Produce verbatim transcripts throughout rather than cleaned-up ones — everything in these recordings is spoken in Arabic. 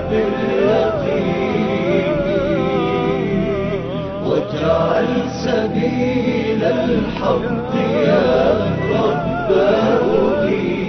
باليقين واجعل سبيل الحق يا رب أديني.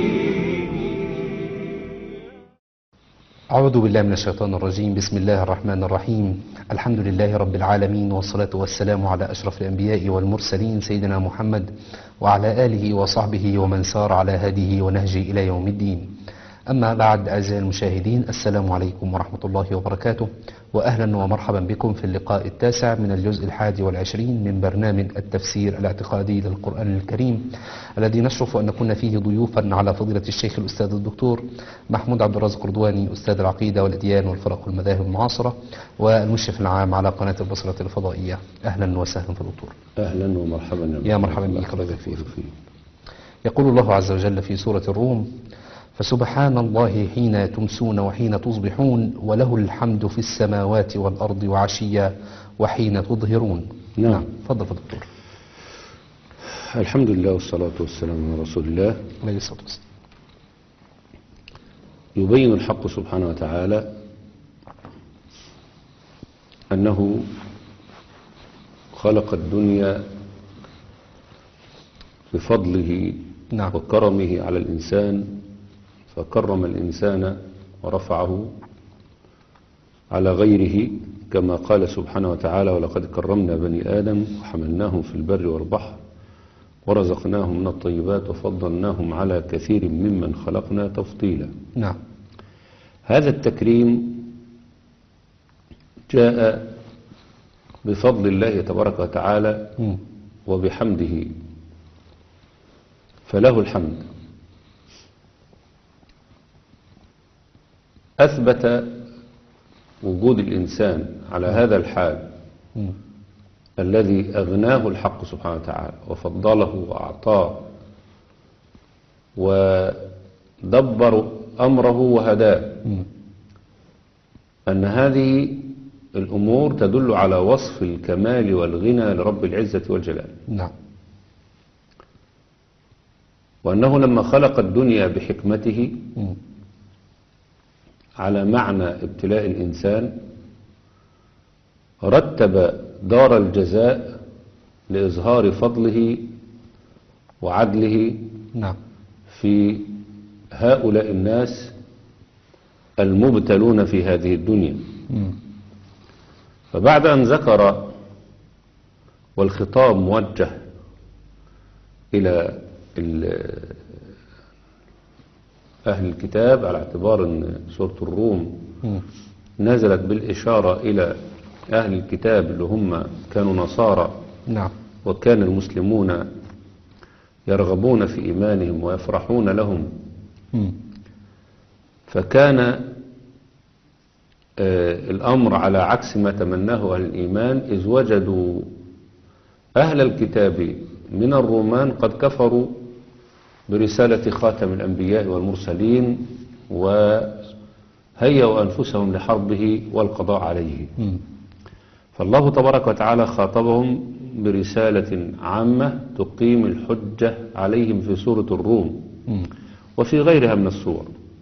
أعوذ بالله من الشيطان الرجيم. بسم الله الرحمن الرحيم. الحمد لله رب العالمين، والصلاة والسلام على أشرف الأنبياء والمرسلين سيدنا محمد وعلى آله وصحبه ومن سار على هديه ونهجه إلى يوم الدين. أما بعد، أعزائي المشاهدين، السلام عليكم ورحمة الله وبركاته، وأهلا ومرحبا بكم في اللقاء التاسع من الجزء الحادي والعشرين من برنامج التفسير الاعتقادي للقرآن الكريم، الذي نشرف أن نكون فيه ضيوفا على فضيلة الشيخ الأستاذ الدكتور محمود عبد الرازق قردواني، أستاذ العقيدة والأديان والفرق والمذاهب المعاصرة، والمشرف العام على قناة البصرة الفضائية. أهلا وسهلا في الدكتور. أهلا ومرحبا يا مرحبا بك. الله يبارك فيك. يقول الله عز وجل في سورة الروم: فسبحان الله حين تمسون وحين تصبحون وله الحمد في السماوات والأرض وعشيا وحين تظهرون. نعم. تفضل يا دكتور. الحمد لله والصلاة والسلام على رسول الله عليه الصلاة والسلام. يبين الحق سبحانه وتعالى أنه خلق الدنيا بفضله نعم. وكرمه على الإنسان، فكرم الإنسان ورفعه على غيره، كما قال سبحانه وتعالى: ولقد كرمنا بني آدم وحملناهم في البر والبحر ورزقناهم من الطيبات وفضلناهم على كثير ممن خلقنا تفضيلا. نعم. هذا التكريم جاء بفضل الله تبارك وتعالى م. وبحمده، فله الحمد. أثبت وجود الإنسان على هذا الحال م. الذي أغناه الحق سبحانه وتعالى وفضله وأعطاه ودبر أمره وهداه، م. أن هذه الأمور تدل على وصف الكمال والغنى لرب العزة والجلال. نعم. وأنه لما خلق الدنيا بحكمته م. على معنى ابتلاء الإنسان، رتب دار الجزاء لإظهار فضله وعدله نعم. في هؤلاء الناس المبتلون في هذه الدنيا. م. فبعد أن ذكر والخطاب موجه إلى أهل الكتاب، على اعتبار أن سورة الروم م. نزلت بالإشارة إلى أهل الكتاب اللي هم كانوا نصارى، نعم. وكان المسلمون يرغبون في إيمانهم ويفرحون لهم، م. فكان آه الأمر على عكس ما تمناه أهل الإيمان، إذ وجدوا أهل الكتاب من الرومان قد كفروا برسالة خاتم الأنبياء والمرسلين وهيئوا أنفسهم لحربه والقضاء عليه. م. فالله تبارك وتعالى خاطبهم برسالة عامة تقيم الحجة عليهم في سورة الروم م. وفي غيرها من السور،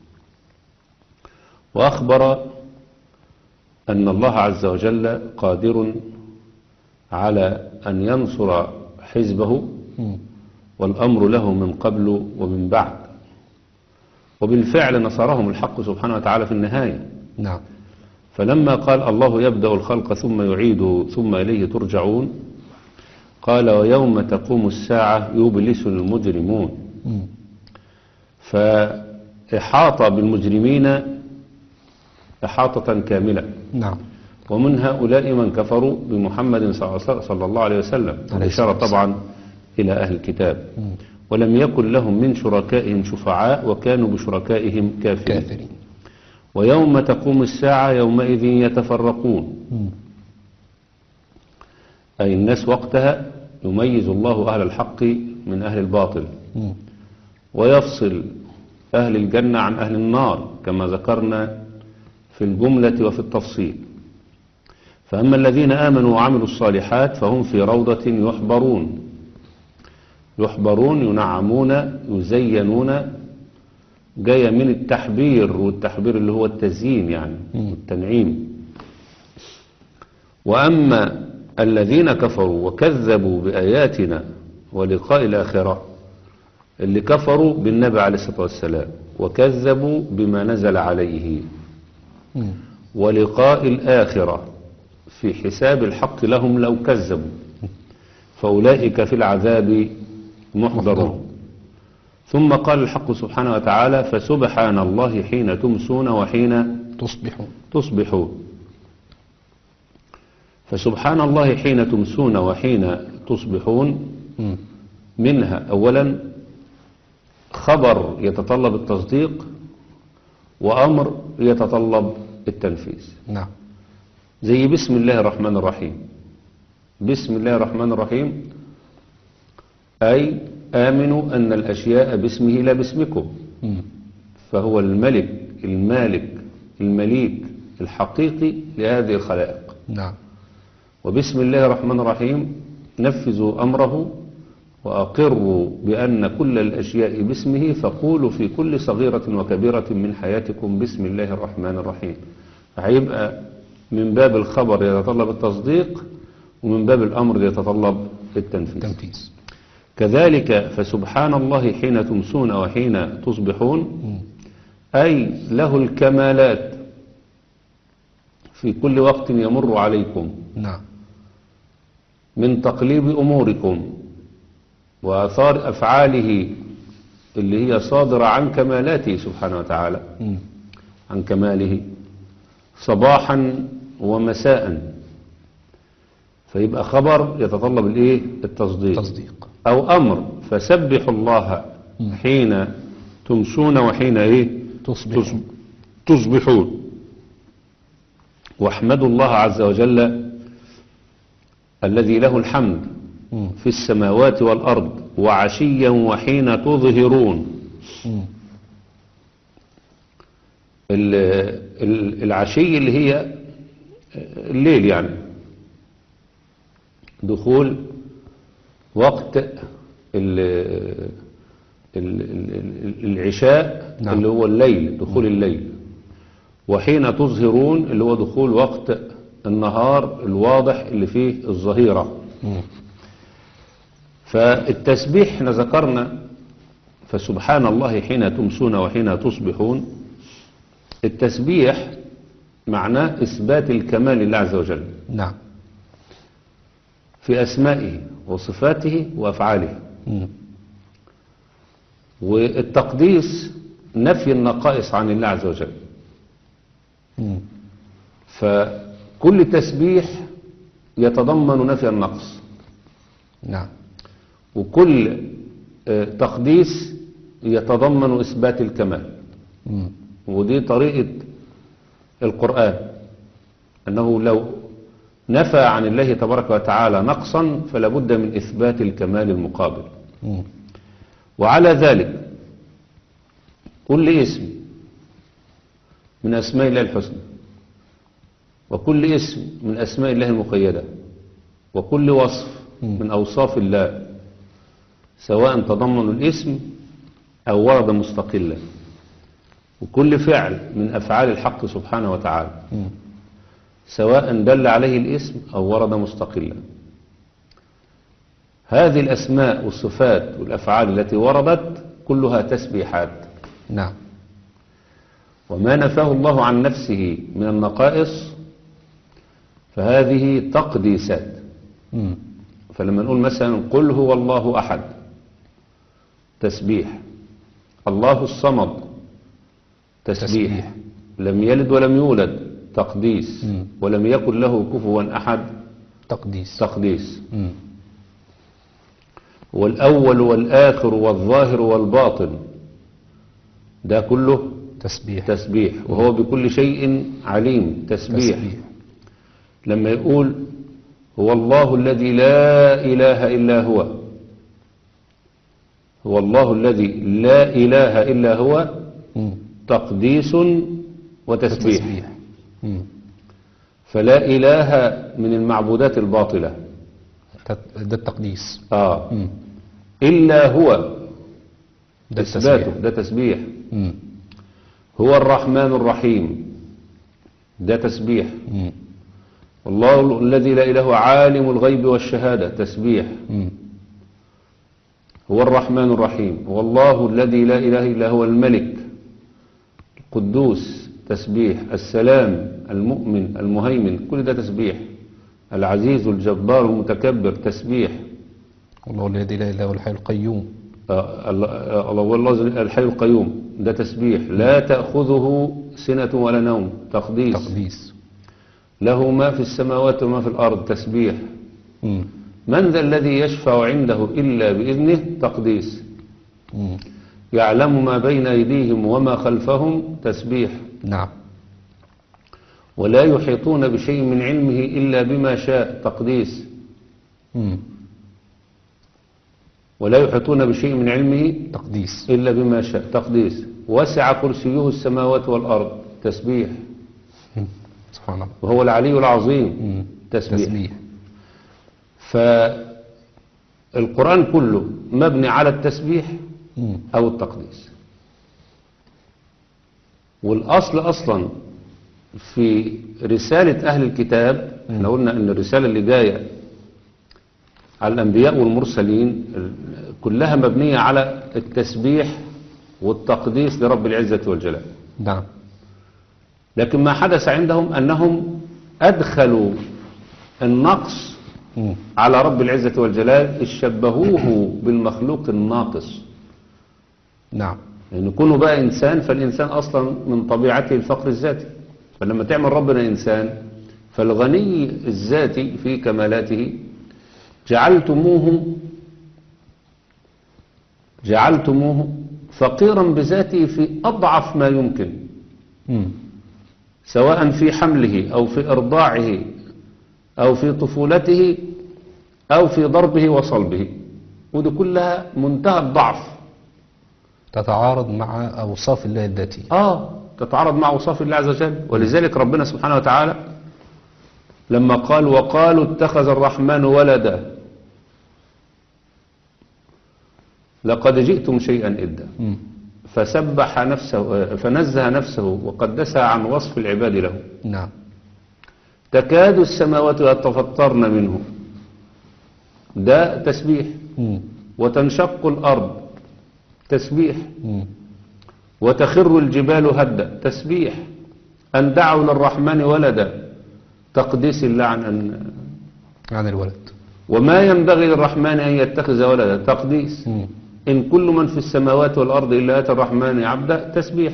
وأخبر أن الله عز وجل قادر على أن ينصر حزبه، م. والأمر له من قبل ومن بعد، وبالفعل نصرهم الحق سبحانه وتعالى في النهاية. نعم. فلما قال الله يبدأ الخلق ثم يعيده ثم إليه ترجعون، قال: ويوم تقوم الساعة يبلس المجرمون. م. فإحاط بالمجرمين إحاطة كاملة. نعم. ومن هؤلاء من كفروا بمحمد صلى الله عليه وسلم، الإشارة طبعا إلى أهل الكتاب. م. ولم يكن لهم من شركائهم شفعاء وكانوا بشركائهم كافرين. كافرين. ويوم تقوم الساعة يومئذ يتفرقون، م. أي الناس وقتها يميز الله أهل الحق من أهل الباطل، م. ويفصل أهل الجنة عن أهل النار كما ذكرنا في الجملة وفي التفصيل. فأما الذين آمنوا وعملوا الصالحات فهم في روضة يحبرون، يحبرون ينعمون يزينون جاية من التحبير، والتحبير اللي هو التزيين يعني والتنعيم. وأما الذين كفروا وكذبوا بآياتنا ولقاء الآخرة، اللي كفروا بالنبي عليه الصلاة والسلام وكذبوا بما نزل عليه مم. ولقاء الآخرة في حساب الحق لهم لو كذبوا، فأولئك في العذاب محضرون. ثم قال الحق سبحانه وتعالى: فسبحان الله حين تمسون وحين تصبحون. تصبحون. فسبحان الله حين تمسون وحين تصبحون، مم. منها أولا خبر يتطلب التصديق، وأمر يتطلب التنفيذ. نعم. زي بسم الله الرحمن الرحيم. بسم الله الرحمن الرحيم أي آمنوا أن الأشياء باسمه لا باسمكم، مم. فهو الملك المالك المليك الحقيقي لهذه الخلائق. نعم. وبسم الله الرحمن الرحيم نفذوا أمره وأقروا بأن كل الأشياء باسمه، فقولوا في كل صغيرة وكبيرة من حياتكم بسم الله الرحمن الرحيم. هيبقى من باب الخبر يتطلب التصديق، ومن باب الأمر يتطلب التنفيذ. تنفيذ. كذلك فسبحان الله حين تمسون وحين تصبحون، مم. أي له الكمالات في كل وقت يمر عليكم نعم. من تقليب أموركم وآثار أفعاله اللي هي صادرة عن كمالاته سبحانه وتعالى، مم. عن كماله صباحا ومساء. فيبقى خبر يتطلب الايه؟ التصديق. تصديق. أو أمر: فسبحوا الله حين تمسون وحين ايه؟ تصبحون. تصبحون. واحمدوا الله عز وجل الذي له الحمد مم. في السماوات والأرض وعشيا وحين تظهرون. مم. ال- ال- العشي اللي هي الليل، يعني دخول وقت ال- ال- ال- العشاء. نعم. اللي هو الليل، دخول الليل. وحين تظهرون اللي هو دخول وقت النهار الواضح اللي فيه الظهيرة. مم. فالتسبيح احنا ذكرنا فسبحان الله حين تمسون وحين تصبحون. التسبيح معناه إثبات الكمال لله عز وجل نعم. في أسمائه وصفاته وأفعاله. مم. والتقديس نفي النقائص عن الله عز وجل. مم. فكل تسبيح يتضمن نفي النقص، نعم. وكل آه، تقديس يتضمن إثبات الكمال. مم. ودي طريقة القرآن، أنه لو نفى عن الله تبارك وتعالى نقصا فلا بد من إثبات الكمال المقابل. مم. وعلى ذلك كل اسم من أسماء الله الحسنى، وكل اسم من أسماء الله المقيدة، وكل وصف من أوصاف الله، سواء تضمن الاسم أو ورد مستقلا، وكل فعل من أفعال الحق سبحانه وتعالى مم. سواء دل عليه الاسم أو ورد مستقلا. هذه الأسماء والصفات والأفعال التي وردت كلها تسبيحات. نعم. وما نفاه الله عن نفسه من النقائص فهذه تقديسات. مم. فلما نقول مثلا قل هو الله أحد تسبيح، الله الصمد تسبيح, تسبيح. لم يلد ولم يولد تقديس، مم. ولم يكن له كفوا أحد تقديس. تقديس. مم. والأول والآخر والظاهر والباطن ده كله تسبيح. تسبيح. وهو بكل شيء عليم تسبيح. تسبيح. لما يقول هو الله الذي لا إله إلا هو، هو الله الذي لا إله إلا هو مم. تقديس وتسبيح. وتسبيح. مم. فلا إله من المعبودات الباطلة تت- ده التقديس. آه. مم. إلا هو ده إثباته التسبيح. ده تسبيح. مم. هو الرحمن الرحيم، ده تسبيح. مم. والله الذي لا إله هو عالم الغيب والشهادة، تسبيح. مم. هو الرحمن الرحيم. والله الذي لا إله إلا هو الملك القدوس، تسبيح. السلام، المؤمن، المهيمن، كل ده تسبيح. العزيز الجبار المتكبر، تسبيح. والله الذي لا إله إلا هو الحي القيوم. آه، الله آه، الله والله الحي القيوم، ده تسبيح. لا تأخذه سنة ولا نوم، تقديس. تقديس. له ما في السماوات وما في الأرض، تسبيح. مم. من ذا الذي يشفع عنده إلا بإذنه، تقديس. مم. يعلم ما بين أيديهم وما خلفهم، تسبيح. نعم. ولا يحيطون بشيء من علمه إلا بما شاء، تقديس. مم. ولا يحيطون بشيء من علمه تقديس. إلا بما شاء، تقديس. وسع كرسيه السماوات والأرض، تسبيح. مم. سبحان الله. وهو العلي العظيم، مم. تسبيح. تسبيح. فالقرآن كله مبني على التسبيح مم. أو التقديس. والأصل أصلا في رسالة أهل الكتاب، احنا قلنا أن الرسالة اللي جاية على الأنبياء والمرسلين كلها مبنية على التسبيح والتقديس لرب العزة والجلال. نعم. لكن ما حدث عندهم أنهم أدخلوا النقص مم. على رب العزة والجلال، شبهوه بالمخلوق الناقص. نعم. يعني كونه بقى إنسان، فالإنسان أصلا من طبيعته الفقر الذاتي، فلما تعمل ربنا إنسان فالغني الذاتي في كمالاته جعلتموه جعلتموه فقيرا بذاته في أضعف ما يمكن، مم. سواء في حمله أو في إرضاعه أو في طفولته أو في ضربه وصلبه، ودي كلها منتهى الضعف. تتعارض مع أوصاف الله الذاتية. آه تتعارض مع أوصاف الله عز وجل. ولذلك ربنا سبحانه وتعالى لما قال وقالوا اتخذ الرحمن ولدا لقد جئتم شيئا إدا، مم. فسبح نفسه فنزه نفسه وقدسها عن وصف العباد له. نعم. تكاد السماوات يتفطرن منه، ده تسبيح. مم. وتنشق الأرض، تسبيح. مم. وتخر الجبال هدا، تسبيح. أن دعوا للرحمن ولدا، تقديس الله عن أن عن الولد. وما ينبغي للرحمن أن يتخذ ولدا، تقديس. مم. إن كل من في السماوات والأرض إلا أتى الرحمن عبدا، تسبيح.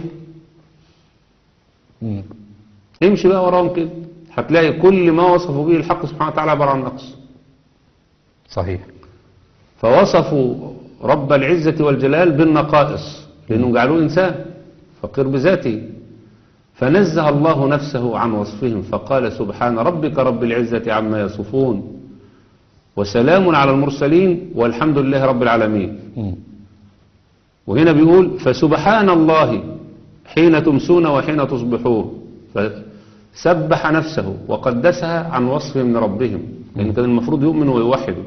مم. امشي بقى وراهم كده هتلاقي كل ما وصفوا به الحق سبحانه وتعالى عبارة عن نقص. صحيح. فوصفوا رب العزة والجلال بالنقائص لأنهم جعلوه إنسان فقير بذاته، فنزه الله نفسه عن وصفهم فقال سبحان ربك رب العزة عما يصفون وسلام على المرسلين والحمد لله رب العالمين. مم. وهنا بيقول فسبحان الله حين تمسون وحين تصبحون، فسبح نفسه وقدسها عن وصفهم لربهم، لأن يعني كان المفروض يؤمنوا ويوحدوا.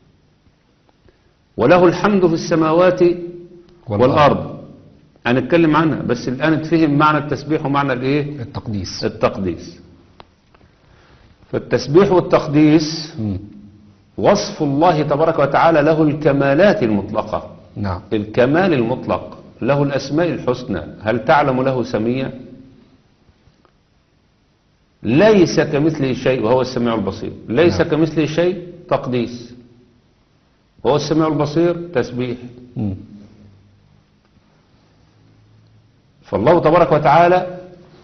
وله الحمد في السماوات والأرض، هنتكلم عنها بس الآن اتفهم معنى التسبيح ومعنى الايه؟ التقديس. التقديس. فالتسبيح والتقديس مم. وصف الله تبارك وتعالى له الكمالات المطلقة. نعم. الكمال المطلق، له الأسماء الحسنى. هل تعلم له سميا؟ ليس كمثله شيء وهو السميع البصير. ليس نعم. كمثله شيء، تقديس. وهو السميع البصير، تسبيح. مم. فالله تبارك وتعالى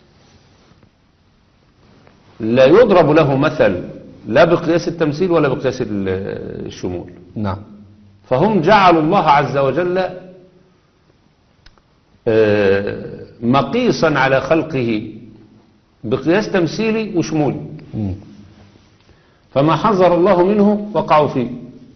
لا يضرب له مثل لا بقياس التمثيل ولا بقياس الشمول. نعم. فهم جعلوا الله عز وجل مقيسا على خلقه بقياس تمثيلي وشمولي، مم. فما حذر الله منه وقعوا فيه.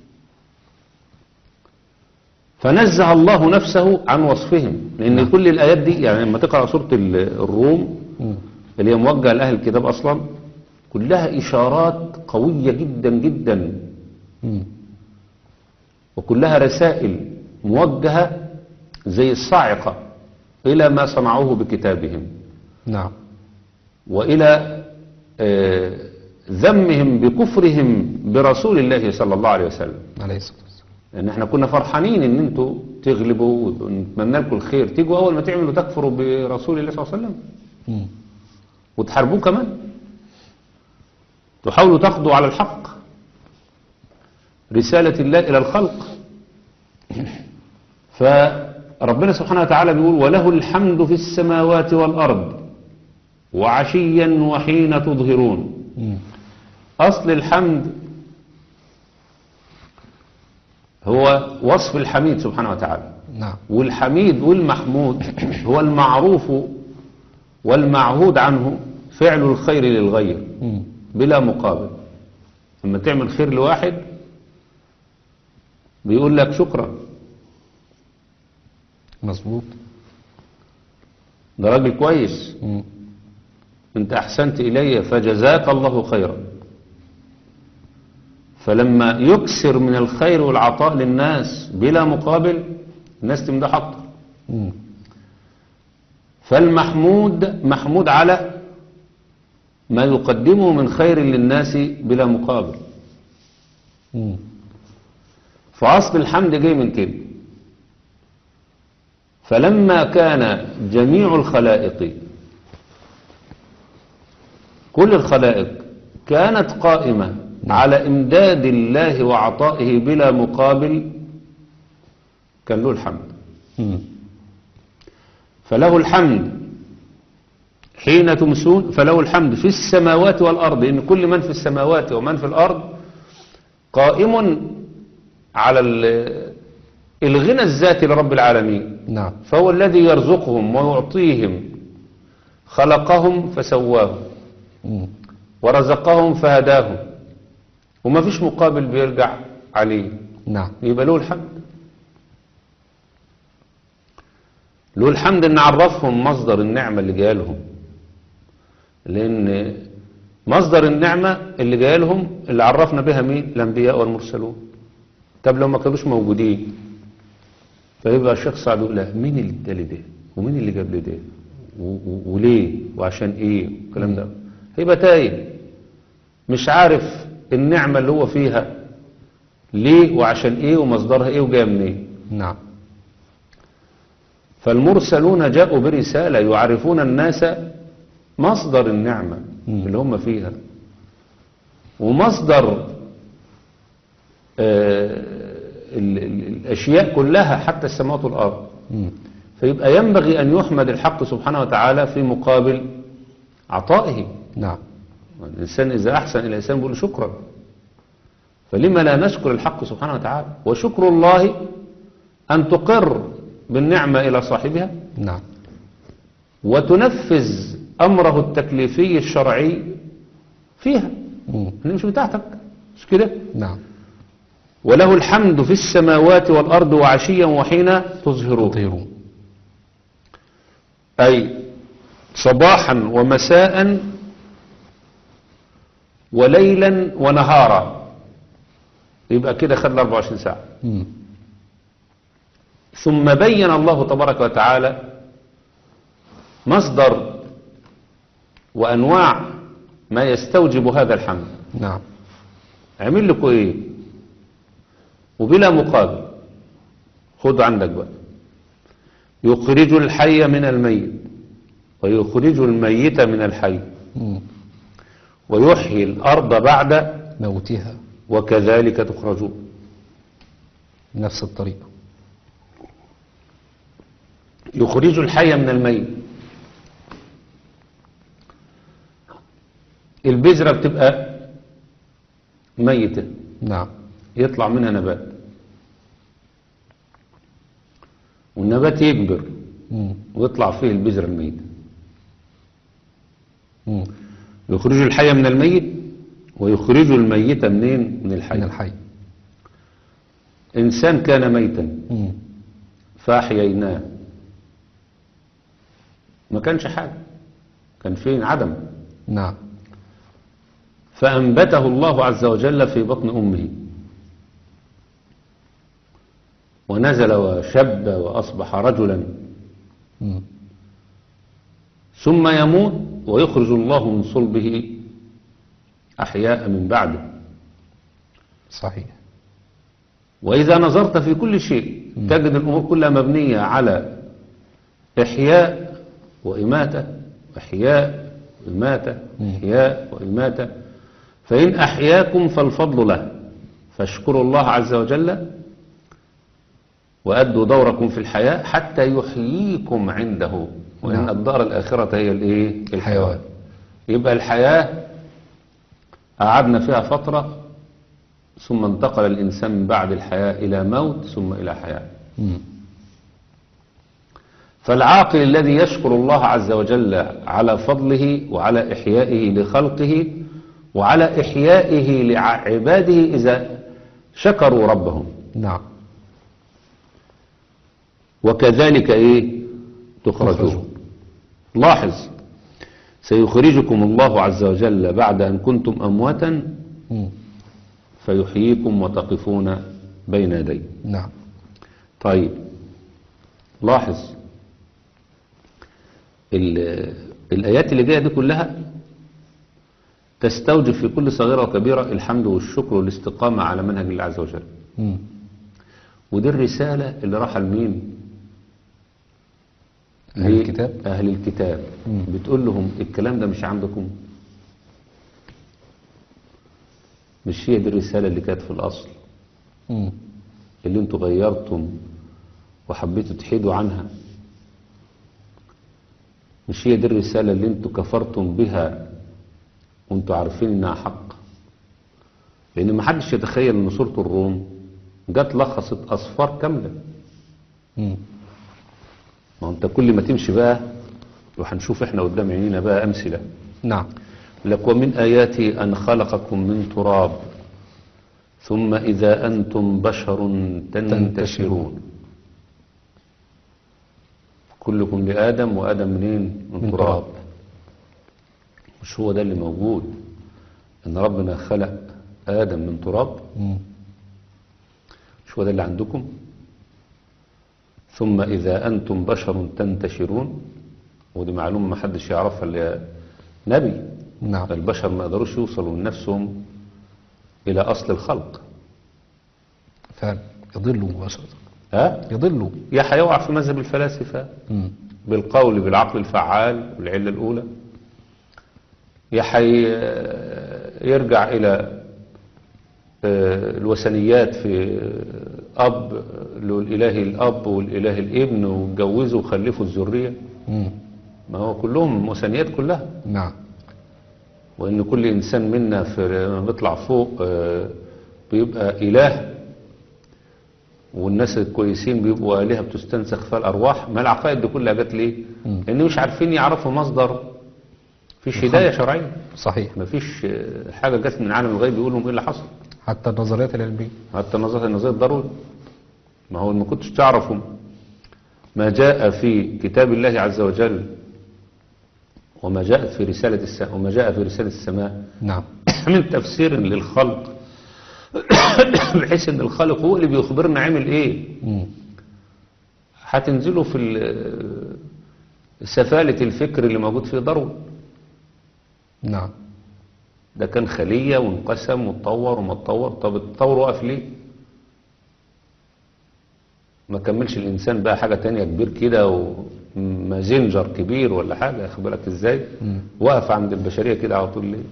فنزه الله نفسه عن وصفهم، لأن نعم. كل الآيات دي يعني لما تقرأ سورة الروم مم. اللي هي موجهة لأهل الكتاب أصلا كلها إشارات قوية جدا جدا، مم. وكلها رسائل موجهة زي الصاعقة إلى ما صنعوه بكتابهم، نعم. وإلى آه، ذمهم بكفرهم برسول الله صلى الله عليه وسلم. عليه الصلاة والسلام. لأن احنا كنا فرحانين ان انتوا تغلبوا ونتمنى لكم الخير، تيجوا أول ما تعملوا تكفروا برسول الله صلى الله عليه وسلم مم. وتحاربوه كمان، تحاولوا تقضوا على الحق، رسالة الله إلى الخلق. فربنا سبحانه وتعالى بيقول وله الحمد في السماوات والأرض وعشيا وحين تظهرون. مم. أصل الحمد هو وصف الحميد سبحانه وتعالى، نعم. والحميد والمحمود هو المعروف والمعهود عنه فعل الخير للغير مم. بلا مقابل. لما تعمل خير لواحد بيقول لك شكرا، مظبوط. ده راجل كويس، مم. انت احسنت الي فجزاك الله خيرا. فلما يكسر من الخير والعطاء للناس بلا مقابل الناس تمدح اكتر. مم. فالمحمود محمود على ما يقدمه من خير للناس بلا مقابل. مم. فأصل الحمد جاي من كده. فلما كان جميع الخلائق كل الخلائق كانت قائمة على إمداد الله وعطائه بلا مقابل كان له الحمد. مم. فله الحمد حين تمسون، فله الحمد في السماوات والأرض، إن كل من في السماوات ومن في الأرض قائم على الغنى الذاتي لرب العالمين. نعم. فهو الذي يرزقهم ويعطيهم، خلقهم فسواهم مم. ورزقهم فهداهم، وما فيش مقابل بيرجع عليه، نعم. يبقى له الحمد. له الحمد ان عرفهم مصدر النعمة اللي جايه لهم، لان مصدر النعمة اللي جايه لهم اللي عرفنا بها مين؟ الانبياء والمرسلون. طب لو ما كانوش موجودين فيبقى الشخص صعب يقول لا مين اللي ادالي ده ومين اللي جاب لي ده و- و- وليه وعشان ايه والكلام ده، هيبقى تايه مش عارف النعمة اللي هو فيها ليه وعشان ايه ومصدرها ايه وجايه منين. نعم. فالمرسلون جاءوا برسالة يعرفون الناس مصدر النعمة مم. اللي هم فيها ومصدر آه ال- ال- الأشياء كلها حتى السماوات والأرض. مم. فيبقى ينبغي أن يحمد الحق سبحانه وتعالى في مقابل عطائه. نعم. الإنسان إذا أحسن إلى الإنسان بيقول شكرا، فلما لا نشكر الحق سبحانه وتعالى؟ وشكر الله أن تقر بالنعمة إلى صاحبها نعم. وتنفذ أمره التكليفي الشرعي فيها، مم. اللي مش بتاعتك، مش كده؟ نعم. وله الحمد في السماوات والأرض وعشيا وحين تظهرون، تطيرون. أي صباحا ومساء وليلا ونهارا، يبقى كده خد ال أربعة وعشرين ساعة. مم. ثم بين الله تبارك وتعالى مصدر وأنواع ما يستوجب هذا الحمد. نعم. عمل لكم ايه وبلا مقابل؟ خد عندك بقى، يخرج الحي من الميت ويخرج الميت من الحي مم. ويحيي الأرض بعد موتها وكذلك تخرجون. نفس الطريقة. يخرج الحي من الميت، البذرة بتبقى ميتة نعم. يطلع منها نبات، والنبات يكبر مم. ويطلع فيه البذرة الميتة. مم. يخرج الحي من الميت ويخرج الميت منين؟ من الحي. من الحي. إنسان كان ميتا مم. فأحييناه، ما كانش حاجة، كان فين؟ عدم. نعم. فأنبته الله عز وجل في بطن أمه ونزل وشب وأصبح رجلا مم. ثم يموت ويخرج الله من صلبه أحياء من بعده. صحيح. وإذا نظرت في كل شيء تجد الأمور كلها مبنية على إحياء وإماتة، إحياء وإماتة، إحياء وإماتة. فإن أحياكم فالفضل له، فاشكروا الله عز وجل وأدوا دوركم في الحياة حتى يحييكم عنده، وإن نعم. الدار الآخرة هي الإيه؟ الحيوان. يبقى الحياة قعدنا فيها فترة، ثم انتقل الإنسان من بعد الحياة إلى موت ثم إلى حياة. مم. فالعاقل الذي يشكر الله عز وجل على فضله وعلى إحيائه لخلقه وعلى إحيائه لعباده إذا شكروا ربهم. نعم. وكذلك إيه تخرجون. تخرجون. لاحظ، سيخرجكم الله عز وجل بعد أن كنتم أمواتا مم. فيحييكم وتقفون بين يديه. نعم. طيب لاحظ ال- الآيات اللي جاية دي كلها تستوجب في كل صغيرة وكبيرة الحمد والشكر والاستقامة على منهج الله عز وجل. مم. ودي الرسالة اللي راح لمين؟ أهل الكتاب. أهل الكتاب. مم. بتقول لهم الكلام ده مش عندكم، مش هي دي الرسالة اللي كانت في الأصل مم. اللي انتوا غيرتم وحبيتوا تحيدوا عنها؟ مش هي دي الرسالة اللي انتوا كفرتم بها وانتوا عارفين انها حق؟ لان ما حدش يتخيل ان سورة الروم جت لخصت اصفار كاملة. مم. ما انت كل ما تمشي بقى، وهنشوف احنا قدام عينينا بقى امثلة نعم. لك. ومن آياتي أن خلقكم من تراب ثم إذا أنتم بشر تنتشرون. كلكم لآدم، وآدم منين؟ من من تراب. تراب. مش هو ده اللي موجود، إن ربنا خلق آدم من تراب؟ مم. مش هو ده اللي عندكم؟ ثم إذا أنتم بشر تنتشرون، ودي معلومة ما حدش يعرفها إلا نبي. نعم. البشر ما قدروش يوصلوا من نفسهم إلى أصل الخلق. فعلا يضلوا مباشرة. ها؟ يضلوا. يا هيقع في مذهب الفلاسفة مم. بالقول بالعقل الفعال والعلة الأولى، يا حي يرجع إلى آه، الوثنيات في أب الإله الأب والإله الابن واتجوزوا وخلفوا الذرية. مم. ما هو كلهم وثنيات كلها. نعم. وإن كل إنسان منا في لما بيطلع فوق آه، بيبقى إله، والناس الكويسين بيبقوا آلهة بتستنسخ فيها الأرواح. ما العقائد دي كلها جت ليه؟ مم. لأن مش عارفين يعرفوا مصدر، فيش هداية شرعية، صحيح. ما فيش آه، حاجة جت من عالم الغيب يقول لهم إيه اللي حصل. حتى النظريات العلمية. حتى نظرية النظرية الضروري. ما هو ما كنتش تعرفوا ما جاء في كتاب الله عز وجل وما جاء في رسالة السماء وما جاء في رسالة السماء نعم. من تفسير للخلق بحيث ان الخالق هو اللي بيخبرنا عمل ايه. مم. هتنزلوا في ال- سفالة الفكر اللي موجود في داروين. نعم. ده كان خلية وانقسم واتطور وما اتطور. طب التطور وقف ليه؟ ما كملش الانسان بقى حاجة تانية كبير كده ومازنجر كبير ولا حاجة، اخد بالك ازاي؟ مم. وقف عند البشرية كده على طول ليه؟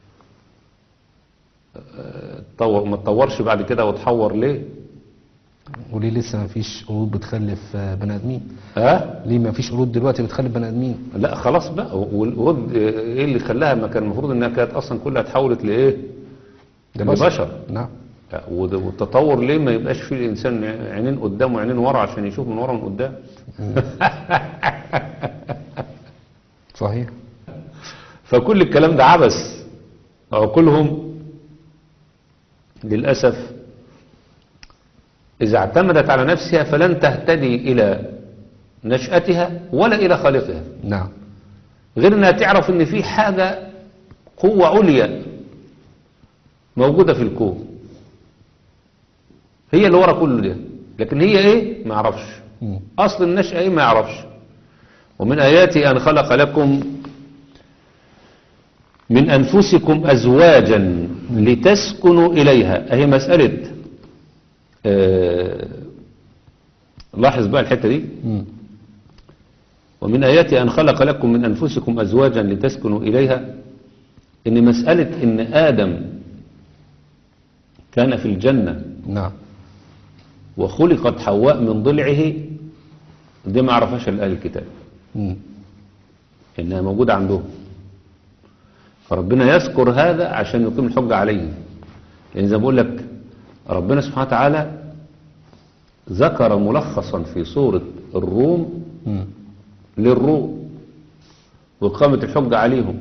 اه، اتطور ما اتطورش بعد كده واتحور ليه؟ وليه لسه ما فيش قرود بتخلف آه، بني ادمين؟ ها؟ ليه ما فيش قرود دلوقتي بتخلف بني ادمين؟ لا خلاص بقى. والقرود ايه اللي خلاها؟ ما كان المفروض انها كانت اصلا كلها اتحولت لايه؟ ده لبشر. نعم. وده- والتطور ليه ما يبقاش فيه الانسان عينين قدام وعينين ورا عشان يشوف من ورا ومن قدام؟ صحيح. فكل الكلام ده عبث. عقولهم للاسف اذا اعتمدت على نفسها فلن تهتدي الى نشأتها ولا الى خالقها، نعم. غير انها تعرف ان في حاجة قوة عليا موجودة في الكون هي اللي ورا كل ده. لكن هي ايه ما يعرفش. مم. اصل النشأة ايه ما يعرفش. ومن آياته أن خلق لكم من أنفسكم أزواجا لتسكنوا إليها. أهي مسألة آه لاحظ بقى الحتة دي. مم. ومن آياته أن خلق لكم من أنفسكم أزواجا لتسكنوا إليها، إن مسألة إن آدم كان في الجنة نعم. وخلقت حواء من ضلعه، دي ما عرفهاش أهل الكتاب، مم. إنها موجودة عندهم. فربنا يذكر هذا عشان يقيم الحجة عليهم. لأن زي ما بقول لك ربنا سبحانه وتعالى ذكر ملخصا في سورة الروم مم. للروم وإقامة الحجة عليهم،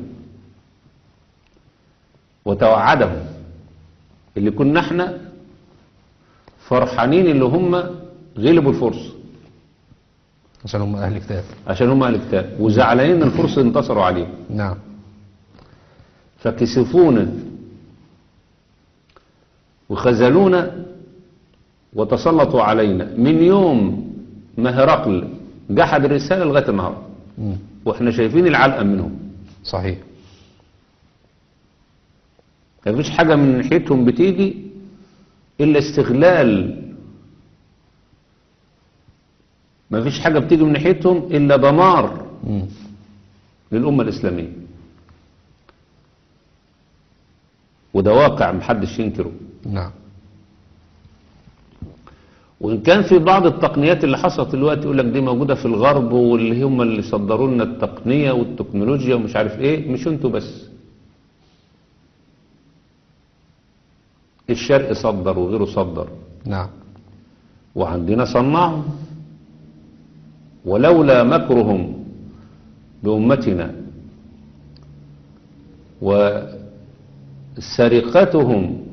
وتوعدهم اللي كنا احنا فرحانين اللي هم غلبوا الفرس عشان هم أهل كتاب. عشان هم أهل الكتاب، وزعلانين ان الفرس انتصروا عليهم، نعم. فكسفونا وخذلونا وتسلطوا علينا من يوم ما هرقل جحد الرسالة لغاية النهارده، مم. واحنا شايفين العلقة منهم. صحيح. مفيش حاجة من ناحيتهم بتيجي إلا استغلال، مفيش حاجة بتيجي من ناحيتهم إلا دمار مم. للأمة الإسلامية، وده واقع محدش ينكره. نعم. وإن كان في بعض التقنيات اللي حصلت دلوقتي يقول لك دي موجودة في الغرب واللي هم اللي صدروا لنا التقنية والتكنولوجيا ومش عارف إيه، مش انتوا بس، الشرق صدر وغيره صدر، نعم. وعندنا صنعهم. ولولا مكرهم بأمتنا وسرقتهم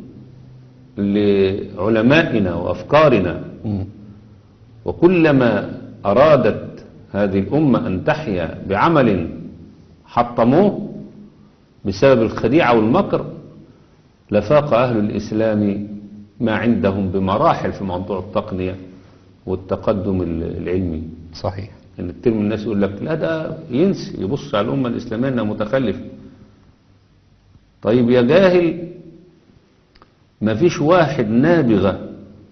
لعلمائنا وأفكارنا، مم. وكلما أرادت هذه الأمة أن تحيا بعمل حطموه بسبب الخديعة والمكر، لفاق أهل الإسلام ما عندهم بمراحل في موضوع التقنية والتقدم العلمي. صحيح. إن كتير من الناس يقول لك لا ده ينسي يبص على الأمة الإسلامية أنها متخلفة. طيب يا جاهل، ما فيش واحد نابغة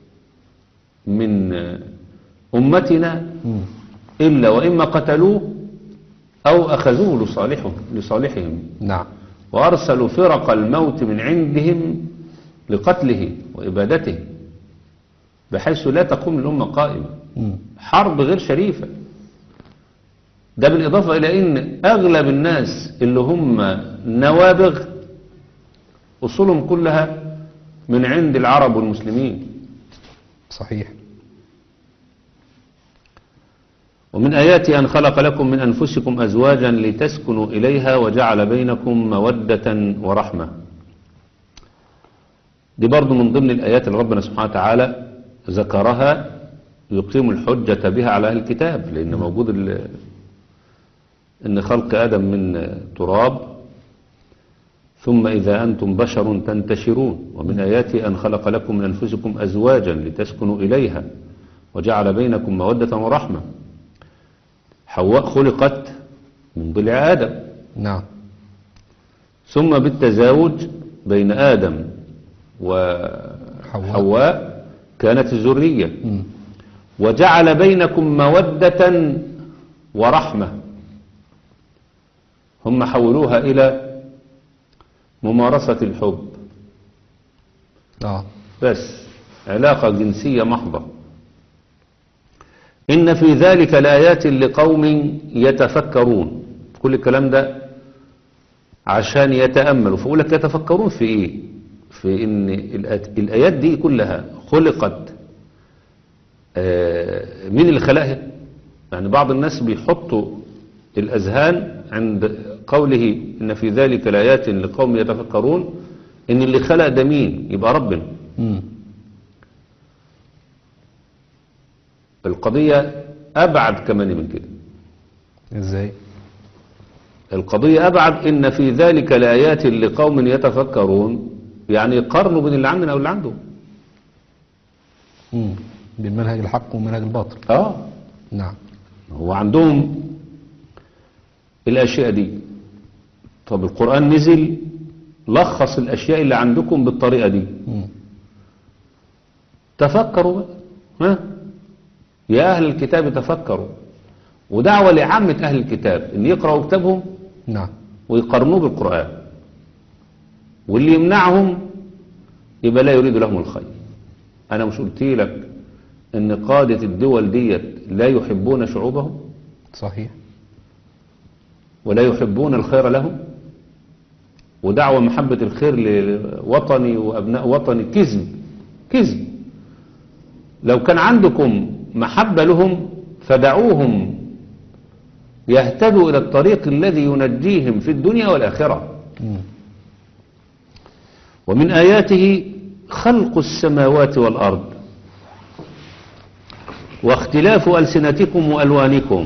من أمتنا مم. إلا وإما قتلوه أو أخذوه لصالحهم لصالحهم نعم. وأرسلوا فرق الموت من عندهم لقتله وإبادته، بحيث لا تقوم الأمة قائمة. مم. حرب غير شريفة. ده بالإضافة إلى أن أغلب الناس اللي هم نوابغ أصولهم كلها من عند العرب والمسلمين. صحيح. ومن آياته أن خلق لكم من أنفسكم أزواجا لتسكنوا إليها وجعل بينكم مودة ورحمة. دي برضو من ضمن الآيات اللي ربنا سبحانه وتعالى ذكرها يقيم الحجة بها على أهل الكتاب، لأن موجود إن خلق آدم من تراب ثم إذا أنتم بشر تنتشرون. ومن آياته أن خلق لكم من أنفسكم أزواجا لتسكنوا إليها وجعل بينكم مودة ورحمة. حواء خلقت من ضلع آدم، نعم. ثم بالتزاوج بين آدم وحواء كانت الذرية، مم. وجعل بينكم مودة ورحمة. هم حولوها إلى ممارسة الحب، آه. بس علاقة جنسية محضة. إن في ذلك لآيات لقوم يتفكرون. كل الكلام ده عشان يتأملوا، فأقول لك يتفكرون في إيه؟ في إن الآيات دي كلها خلقت آه مين اللي خلقها؟ يعني بعض الناس بيحطوا الأذهان عند قوله إن في ذلك لآيات لقوم يتفكرون إن اللي خلق ده مين؟ يبقى ربنا. مم. القضية أبعد كمان من كده. إزاي؟ القضية أبعد. إن في ذلك لآيات لقوم يتفكرون، يعني يقارنوا بين اللي عندنا واللي عندهم. مم. بالمنهج الحق ومنهج الباطل. آه نعم. هو عندهم الأشياء دي. طب القرآن نزل لخص الأشياء اللي عندكم بالطريقة دي. مم. تفكروا بقى. ها؟ يا أهل الكتاب تفكروا. ودعوة لعامة أهل الكتاب إن يقرأوا كتابهم نعم. ويقارنوه بالقرآن، واللي يمنعهم يبقى لا يريد لهم الخير. أنا مش قلت لك إن قادة الدول ديت لا يحبون شعوبهم صحيح. ولا يحبون الخير لهم، ودعوة محبة الخير لوطني وأبناء وطني كذب كذب. لو كان عندكم محبة لهم فدعوهم يهتدوا إلى الطريق الذي ينجيهم في الدنيا والآخرة. مم. ومن آياته خلق السماوات والأرض واختلاف ألسنتكم وألوانكم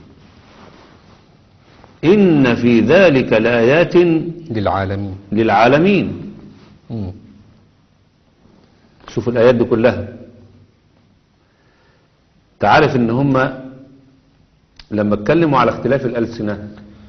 إن في ذلك لآيات للعالمين. للعالمين. مم. شوف الآيات دي كلها. تعرف إن هم لما اتكلموا على اختلاف الألسنة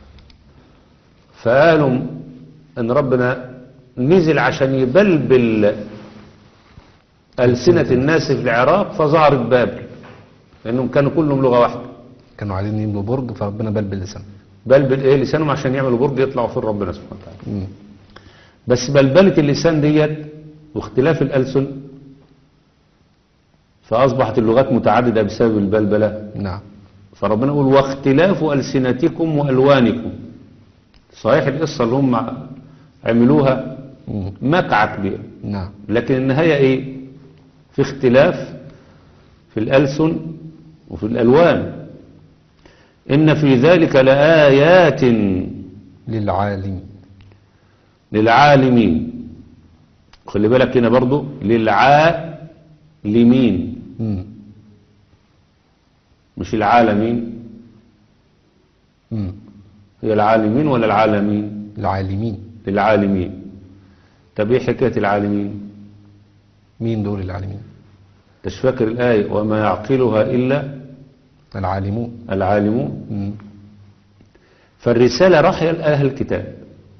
فقالوا إن ربنا نزل عشان يبلبل ألسنة الناس في العراق فظهرت بابل، لأنهم كانوا كلهم لغة واحدة. كانوا عايزين يبنوا برج فربنا بلبل لسانهم. بلبل إيه لسانهم عشان يعملوا برج يطلعوا في ربنا سبحانه وتعالى. مم. بس بلبلة اللسان ديت واختلاف الألسن فأصبحت اللغات متعددة بسبب البلبلة. نعم. فربنا يقول واختلاف ألسنتكم وألوانكم. صحيح القصة اللي هم عملوها مم. مكعة كبيرة، نعم. لكن النهاية ايه؟ في اختلاف في الألسن وفي الألوان. إن في ذلك لآيات للعالمين. للعالمين. خلي بالك هنا برضو للعالمين مم. مش العالمين. مم. هي العالمين ولا العالمين؟ العالمين. للعالمين. طب ايه حكاية العالمين؟ مين دول العالمين؟ مش فاكر الآية وما يعقلها إلا العالمون. العالمون. مم. فالرسالة راحية لأهل الكتاب.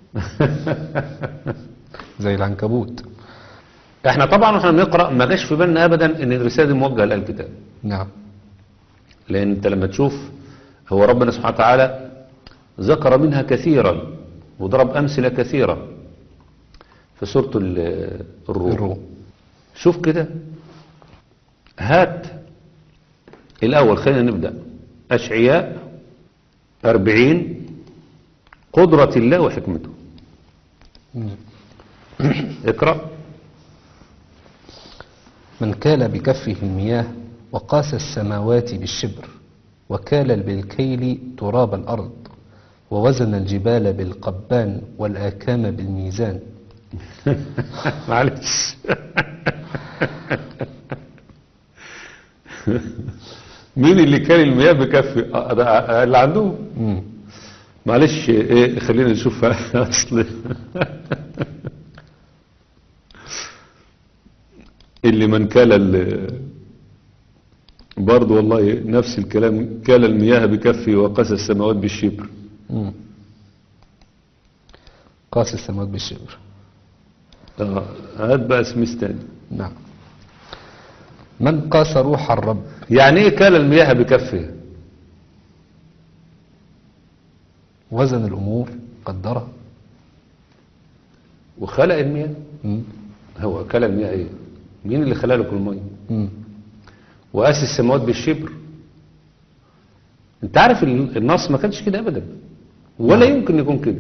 زي العنكبوت. احنا طبعا واحنا بنقرأ ما جاش في بالنا أبدا ان الرسالة دي موجهة لأهل الكتاب، نعم. لأن انت لما تشوف هو ربنا سبحانه وتعالى ذكر منها كثيرا وضرب أمثلة كثيرة في سورة ال- الروم. الروم. شوف كده، هات الأول خلينا نبدأ أشعياء أربعين قدرة الله وحكمته. مم. اقرأ. من كال بكفه المياه وقاس السماوات بالشبر وكال بالكيل تراب الأرض ووزن الجبال بالقبان والآكام بالميزان. معلش. مين اللي كان المياه بكفي؟ آه، ده اللي عندهم. مم. معلش ايه خلينا نشوفها. اصل اللي من كال ال- برضه والله نفس الكلام، كال المياه بكفي وقاس السماوات بالشبر. مم. قاس السماوات بالشبر. آه، هات بقى اسم تاني. نعم. من قاس روح الرب. يعني ايه كال المياه بكفه؟ وزن الأمور قدرها. وخلق المياه. مم. هو كال المياه ايه؟ مين اللي خلق لكم المياه؟ مم. وقاس السماوات بالشبر. انت عارف ال- النص ما كانش كده ابدا ولا يمكن يكون كده،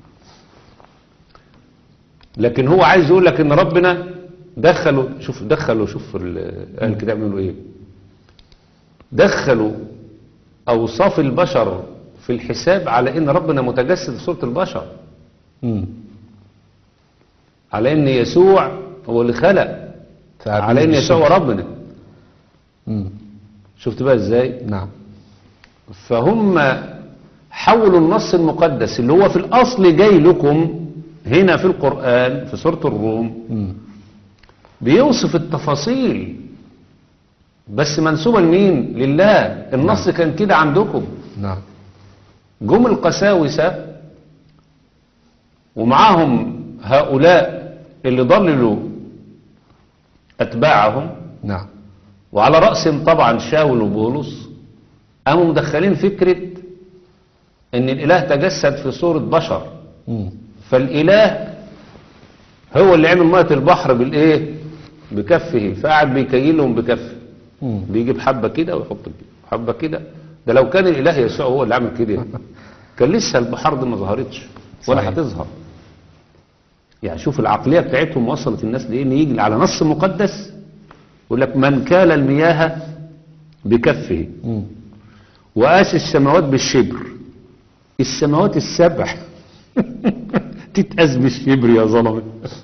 لكن هو عايز يقول لك ان ربنا دخلوا، شوف دخلوا، شوف ال- اهل الكتاب بيقولوا ايه، دخلوا اوصاف البشر في الحساب على ان ربنا متجسد في صورة البشر، مم. على ان يسوع هو اللي خلق، فعبيد على ان يسوع هو بالشبر. ربنا. مم. شفت بقى ازاي؟ نعم. فهم حولوا النص المقدس اللي هو في الأصل جاي لكم هنا في القرآن في سورة الروم مم. بيوصف التفاصيل بس منسوبة لمين؟ لله. النص نعم. كان كده عندكم، نعم. جم القساوسة ومعاهم هؤلاء اللي ضللوا أتباعهم، نعم. وعلى رأسهم طبعا شاول وبولس، قاموا مدخلين فكرة ان الاله تجسد في صورة بشر، مم. فالاله هو اللي عمل مية البحر بالايه، بكفه، فقعد بيكيلهم بكفه، مم. بيجيب حبة كده ويحط كده حبة كده. ده لو كان الاله يسوع هو اللي عمل كده كان لسه البحار دي ما ظهرتش ولا صحيح. هتظهر. يعني شوف العقلية بتاعتهم وصلت الناس لإيه، إن يجي على نص مقدس يقول لك من كال المياه بكفه مم. وقاس السماوات بالشبر. السماوات السبع تتقاس بالشبر يا ظلمة.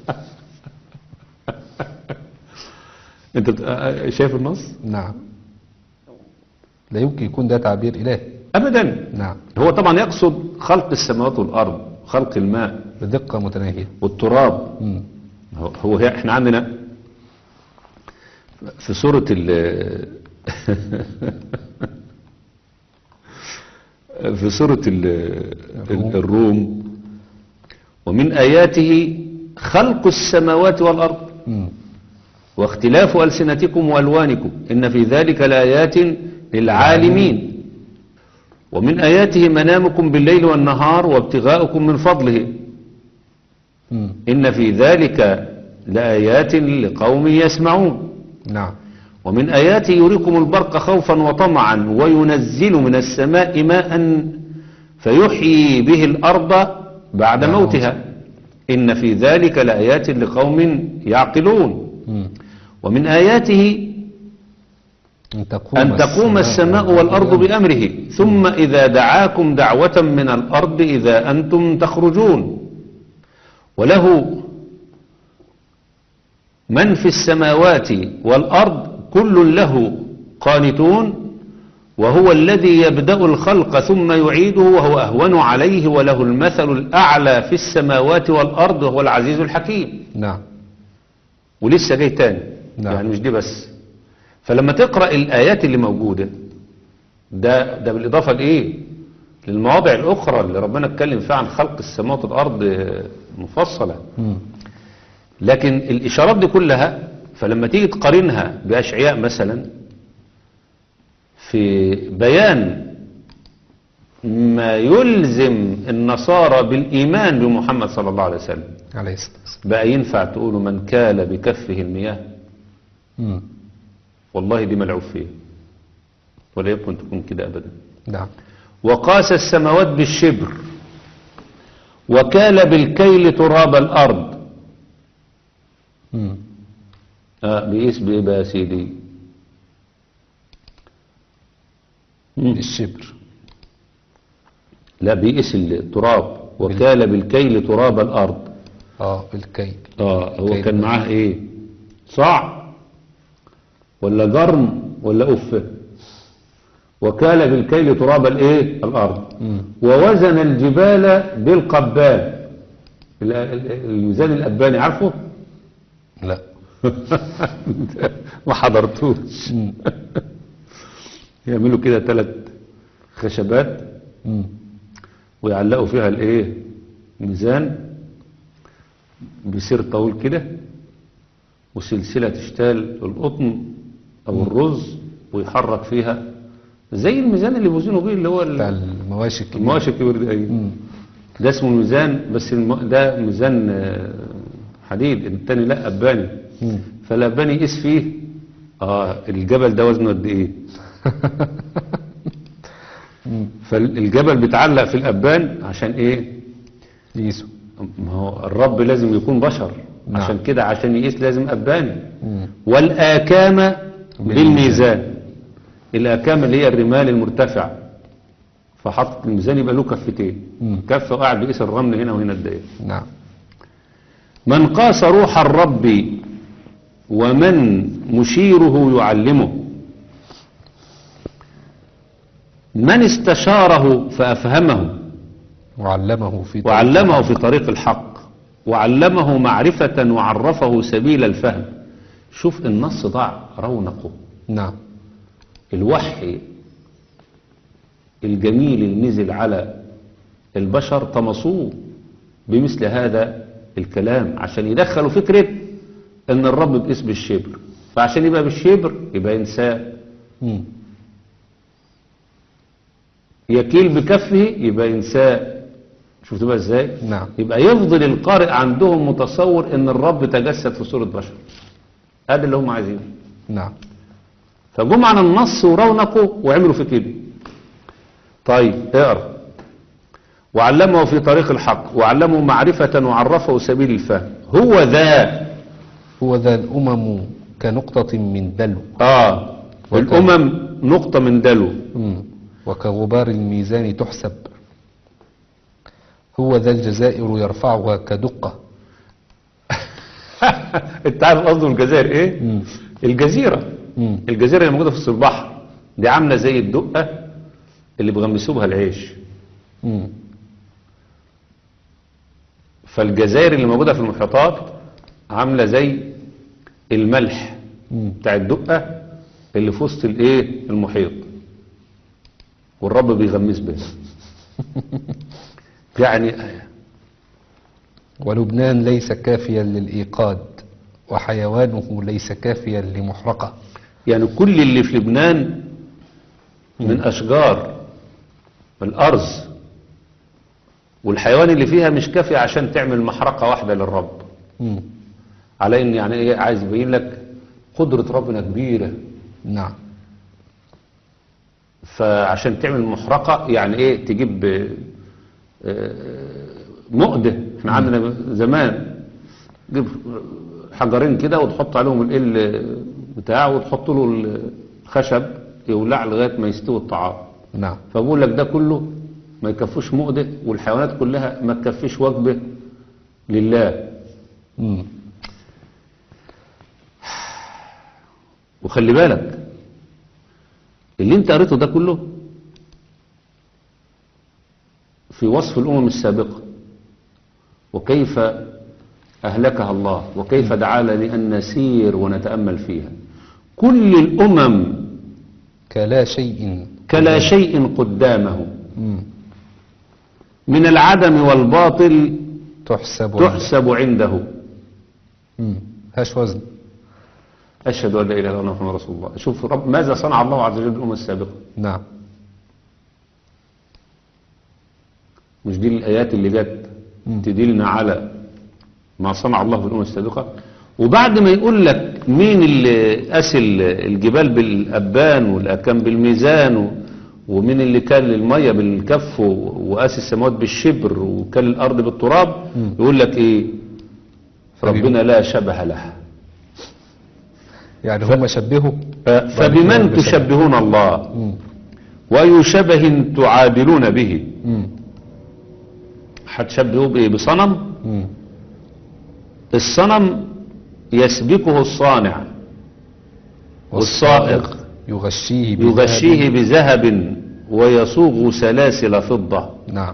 انت بت- شايف النص؟ نعم. لا يمكن يكون ده تعبير إله. ابدا. نعم. هو طبعا يقصد خلق السماوات والارض، خلق الماء بدقة متناهية. والتراب. مم. هو هو هي- احنا عندنا في سورة ال في سورة ال ال- الروم، ومن آياته خلق السماوات والأرض مم. واختلاف ألسنتكم وألوانكم إن في ذلك لآيات للعالمين ومن آياته منامكم بالليل والنهار وابتغاؤكم من فضله مم. إن في ذلك لآيات لقوم يسمعون نعم. ومن آياته يريكم البرق خوفا وطمعا وينزل من السماء ماء فيحيي به الأرض بعد نعم. موتها إن في ذلك لآيات لقوم يعقلون مم. ومن آياته أن تقوم, أن تقوم السماء والأرض بأمره ثم إذا دعاكم دعوة من الأرض إذا أنتم تخرجون وله من في السماوات والأرض كل له قانتون وهو الذي يبدأ الخلق ثم يعيده وهو أهون عليه وله المثل الأعلى في السماوات والأرض وهو العزيز الحكيم. نعم. ولسه جاي تاني. نعم. يعني مش دي بس. فلما تقرأ الآيات اللي موجودة ده ده بالإضافة لإيه؟ للمواضع الأخرى اللي ربنا اتكلم فيها عن خلق السماوات والأرض مفصلة. مم. لكن الإشارات دي كلها فلما تيجي تقارنها بأشعياء مثلا في بيان ما يلزم النصارى بالإيمان بمحمد صلى الله عليه وسلم، عليه الصلاة والسلام. بقى ينفع تقولوا من كال بكفه المياه؟ مم. والله دي ملعوب فيه ولا يمكن تكون كده أبدا. نعم. وقاس السماوات بالشبر وكال بالكيل تراب الأرض. مم. آه بيقيس بإيه بقى يا سيدي؟ مم. الشبر. لا بيقيس التراب وكال بالكيل تراب الأرض. اه بالكيل. اه هو الكيل كان ده. معاه ايه؟ صاع ولا جرم ولا أفة؟ وكال بالكيل تراب الايه؟ الأرض. مم. ووزن الجبال بالقبال. ال- ال- الميزان الأباني عارفه؟ لا. ما حضرتوش. مم. يعملوا كده ثلاث خشبات مم. ويعلقوا فيها الايه؟ ميزان بسير طويل كده وسلسلة تشتال القطن او الرز ويحرك فيها زي الميزان اللي بيوزنوا بيه اللي هو بتاع ال- المواشي الكبيرة. المواشي الكبير ده. أيوة. مم. ده اسمه ميزان، بس الم... ده ميزان آه، حديد، التاني لا أباني. مم. فالأباني يقيس فيه اه الجبل ده وزنه قد ايه. مم. فالجبل بيتعلق في الأبان عشان ايه؟ يسو. ما هو الرب لازم يكون بشر. نعم. عشان كده عشان يقيس لازم أباني. مم. والآكام بالميزان. بالميزان. الآكام اللي هي الرمال المرتفعة، فحط الميزان يبقى له كفتين، مم. كفة وقاعد بيقيس الرمل هنا وهنا الدقيق. نعم. من قاس روح الرب ومن مشيره يعلمه من استشاره فأفهمه وعلمه في طريق وعلمه في طريق الحق وعلمه معرفة وعرفه سبيل الفهم. شوف النص ضاع رونقه. نعم. الوحي الجميل اللي نزل على البشر طمسوه بمثل هذا الكلام عشان يدخلوا فكرة ان الرب باسم الشبر، فعشان يبقى بالشبر يبقى انسان، مم. يكيل بكفه يبقى انسان. شفتوا بقى ازاي؟ نعم. يبقى يفضل القارئ عندهم متصور ان الرب تجسد في صورة بشر، هذا اللي هم عايزينه. نعم. فجم على النص ورونقوا وعملوا في كده. طيب اقرا. وعلمه في طريق الحق وعلمه معرفة وعرفه سبيل الفهم. هو ذا هو ذا الأمم كنقطة من دلو. اه وكان- الامم نقطة من دلو. مم. وكغبار الميزان تحسب. هو ذا الجزائر يرفعها كدقة. انت عارف قصده الجزائر ايه؟ مم. الجزيرة. مم. الجزيرة اللي موجودة في وسط البحر دي عاملة زي الدقة اللي بيغمسوا بها العيش. مم. فالجزائر اللي موجودة في المحيطات عاملة زي الملح مم. بتاع الدقة اللي في وسط الايه المحيط، والرب بيغمس بها. يعني ولبنان ليس كافيا للإيقاد وحيوانه ليس كافيا لمحرقة. يعني كل اللي في لبنان من أشجار الأرز والحيوان اللي فيها مش كافي عشان تعمل محرقة واحدة للرب. مم. على ان يعني ايه عايز يبين لك قدرة ربنا كبيرة، نعم. فعشان تعمل محرقة يعني ايه تجيب آه، مؤدة. احنا عندنا زمان تجيب حجرين كده وتحط عليهم القل بتاعه وتحط له الخشب يولع لغاية ما يستوي الطعام. نعم. فبقول لك ده كله ما يكفوش مؤدة، والحيوانات كلها ما تكفيش وجبة لله. مم. وخلي بالك اللي انت قريته ده كله في وصف الأمم السابقة وكيف أهلكها الله وكيف دعانا لأن نسير ونتأمل فيها. كل الأمم كلا شيء. كلا شيء قدامه مم. من العدم والباطل تحسب. تحسب عنده. مم. هاش وزن. أشهد أن لا إله إلا الله محمد رسول الله. شوف رب ماذا صنع الله عز وجل بالأمم السابقة. نعم. مش دي الآيات اللي جت تدلنا على ما صنع الله بالأمم السابقة. وبعد ما يقول لك مين اللي أسل الجبال بالأبان والأكام بالميزان و- ومين اللي كان المية بالكف و- وقاس السماوات بالشبر وكان الأرض بالتراب، يقول لك إيه؟ ربنا لا شبه له. يعني هم شبهوا. فبمن تشبهون الله مم. وأي شبه تعادلون به؟ مم. هتشبهوا بإيه؟ بصنم؟ مم. الصنم يسبقه الصانع والصائغ يغشيه بذهب. يغشيه بذهب ويصوغ سلاسل فضة. نعم.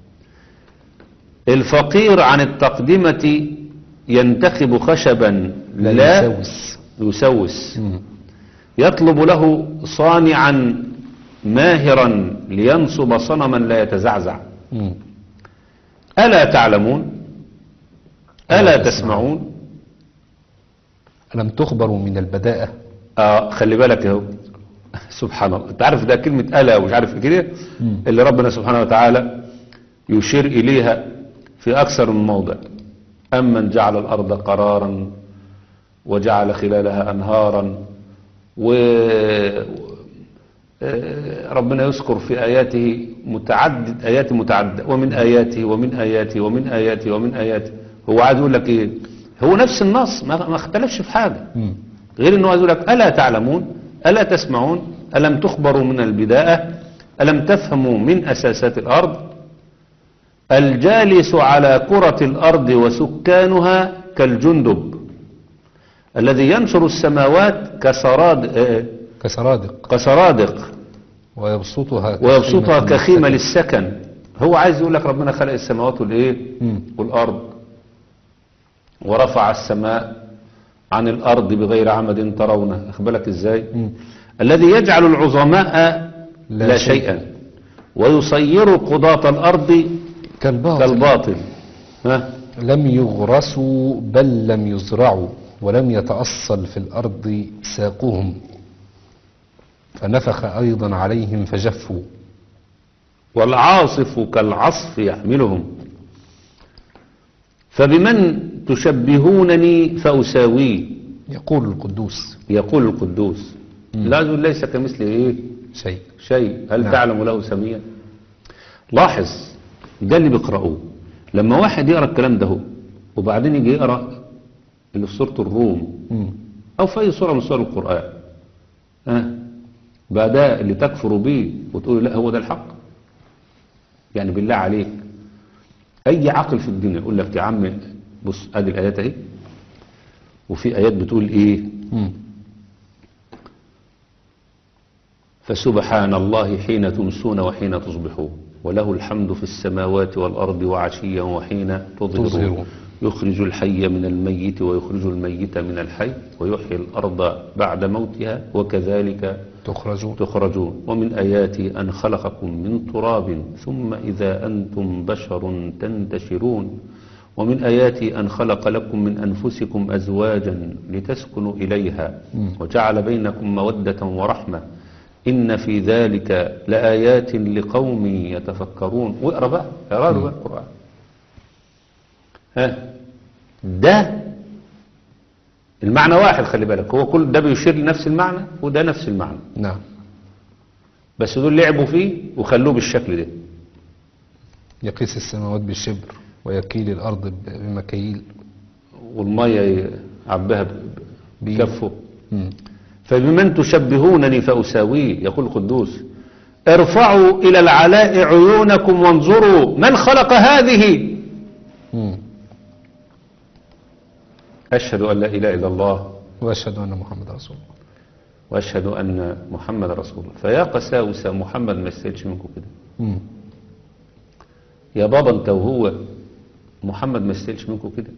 الفقير عن التقدمة ينتخب خشبا لا, لا يسوس. يسوس. مم. يطلب له صانعا ماهرا لينصب صنما لا يتزعزع. مم. ألا تعلمون ألا ألا تسمعون. ألم تخبروا من البداءة. آه خلي بالك اهو. سبحان الله. انت عارف ده كلمة ألا ومش عارف كده اللي ربنا سبحانه وتعالى يشير إليها في أكثر من موضع. أمن جعل الأرض قرارا وجعل خلالها أنهارا، وربنا يذكر في آياته متعدد آيات متعددة ومن آياته ومن آياته ومن آياته ومن آياته. هو عايز يقول لك إيه؟ هو نفس النص ما ما اختلفش في حاجة، مم. غير انه عايز يقول لك ألا تعلمون ألا تسمعون ألم تخبروا من البداية ألم تفهموا من أساسات الأرض. الجالس على كرة الأرض وسكانها كالجندب الذي ينشر السماوات كسراد آه، كسرادق. كسرادق ويبسطها ويبسطها كخيمة كخيمة للسكن. للسكن. هو عايز يقول لك ربنا خلق السماوات والإيه مم. والأرض ورفع السماء عن الأرض بغير عمد ترونه. أخبرك إزاي؟ مم. الذي يجعل العظماء لا, لا لا شيء. شيئا ويصير قضاة الأرض كالباطل كالباطل. ها؟ لم يغرسوا بل لم يزرعوا ولم يتأصل في الأرض ساقهم فنفخ أيضا عليهم فجفوا. والعاصف كالعصف يحملهم. فبمن تشبهونني فأساويه يقول القدوس يقول القدوس. لا ليس كمثله ايه شيء. شيء. هل نعم. تعلم له سميا؟ لاحظ ده اللي بيقرأوه. لما واحد يقرأ الكلام ده وبعدين يجي يقرأ اللي في سورة الروم مم. أو في أي سورة من سور القرآن، ها بقى ده اللي تكفروا بيه وتقولوا لا هو ده الحق؟ يعني بالله عليك أي عقل في الدنيا يقول لك يا عم بص أدي الآيات أهي، وفي آيات بتقول إيه؟ مم. فسبحان الله حين تمسون وحين تصبحون وله الحمد في السماوات والأرض وعشيا وحين تظهرون تظهرون. يخرج الحي من الميت ويخرج الميت من الحي ويحيي الأرض بعد موتها وكذلك تخرجون. تخرجون. ومن آياته أن خلقكم من تراب ثم إذا أنتم بشر تنتشرون. ومن آياته أن خلق لكم من أنفسكم أزواجا لتسكنوا إليها وجعل بينكم مودة ورحمة إن في ذلك لآيات لقوم يتفكرون. واقرأ بقى اقرأ بقى القرآن. ها ده المعنى واحد، خلي بالك، هو كل ده بيشير لنفس المعنى وده نفس المعنى، نعم. بس دول لعبوا فيه وخلوه بالشكل ده. يقيس السماوات بالشبر ويكيل الأرض بمكاييل والمية يعبها بيه. بكفه. مم. فبمن تشبهونني فأساويه يقول القدوس. ارفعوا إلى العلاء عيونكم وانظروا من خلق هذه. مم. أشهد أن لا إله إلا الله وأشهد أن محمد رسول الله. وأشهد أن محمد رسول الله. فيا قساوسة محمد ما يستاهلش منكم كده. مم. يا بابا انت وهو محمد ما يستاهلش منكم كده.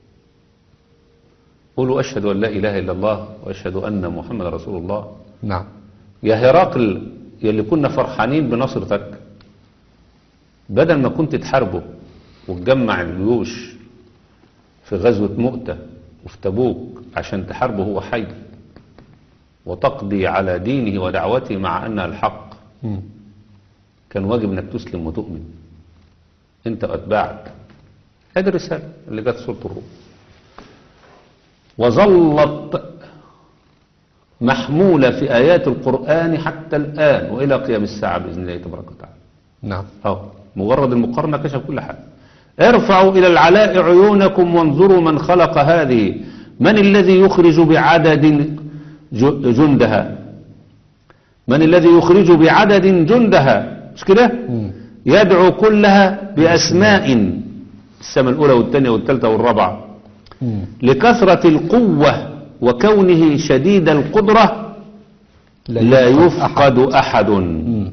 قولوا أشهد أن لا إله إلا الله وأشهد أن محمد رسول الله. نعم. يا هرقل يلي كنا فرحانين بنصرتك، بدل ما كنت تحاربه وتجمع الجيوش في غزوة مؤتة وفي تبوك عشان تحاربه هو حي وتقضي على دينه ودعوته مع أنها الحق، مم. كان واجب انك تسلم وتؤمن انت واتباعك. هذه الرسالة اللي جت سورة الروم. وظلت محمولة في آيات القرآن حتى الآن وإلى قيام الساعة بإذن الله تبارك وتعالى. نعم. أو مجرد المقارنة كشف كل حاجة. ارفعوا إلى العلاء عيونكم وانظروا من خلق هذه من الذي يخرج بعدد جندها من الذي يخرج بعدد جندها مش كده؟ مم. يدعو كلها بأسماء، السماء الأولى والثانية والثالثة والرابعة، مم. لكثرة القوة وكونه شديد القدرة لا يفقد أحد. مم.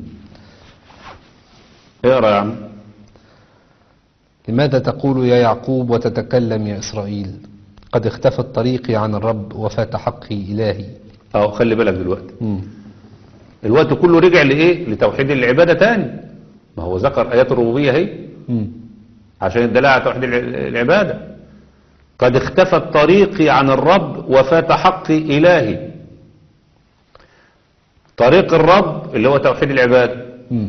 اقرأ يا عم. لماذا تقول يا يعقوب وتتكلم يا إسرائيل قد اختفت طريقي عن الرب وفات حقي إلهي. أو خلي بالك دلوقتي مم. الوقت كله رجع لإيه؟ لتوحيد العبادة تاني. ما هو ذكر آيات الربوبية هي مم. عشان يدل على توحيد الع- العبادة. قد اختفت طريقي عن الرب وفات حقي إلهي. طريق الرب اللي هو توحيد العبادة مم.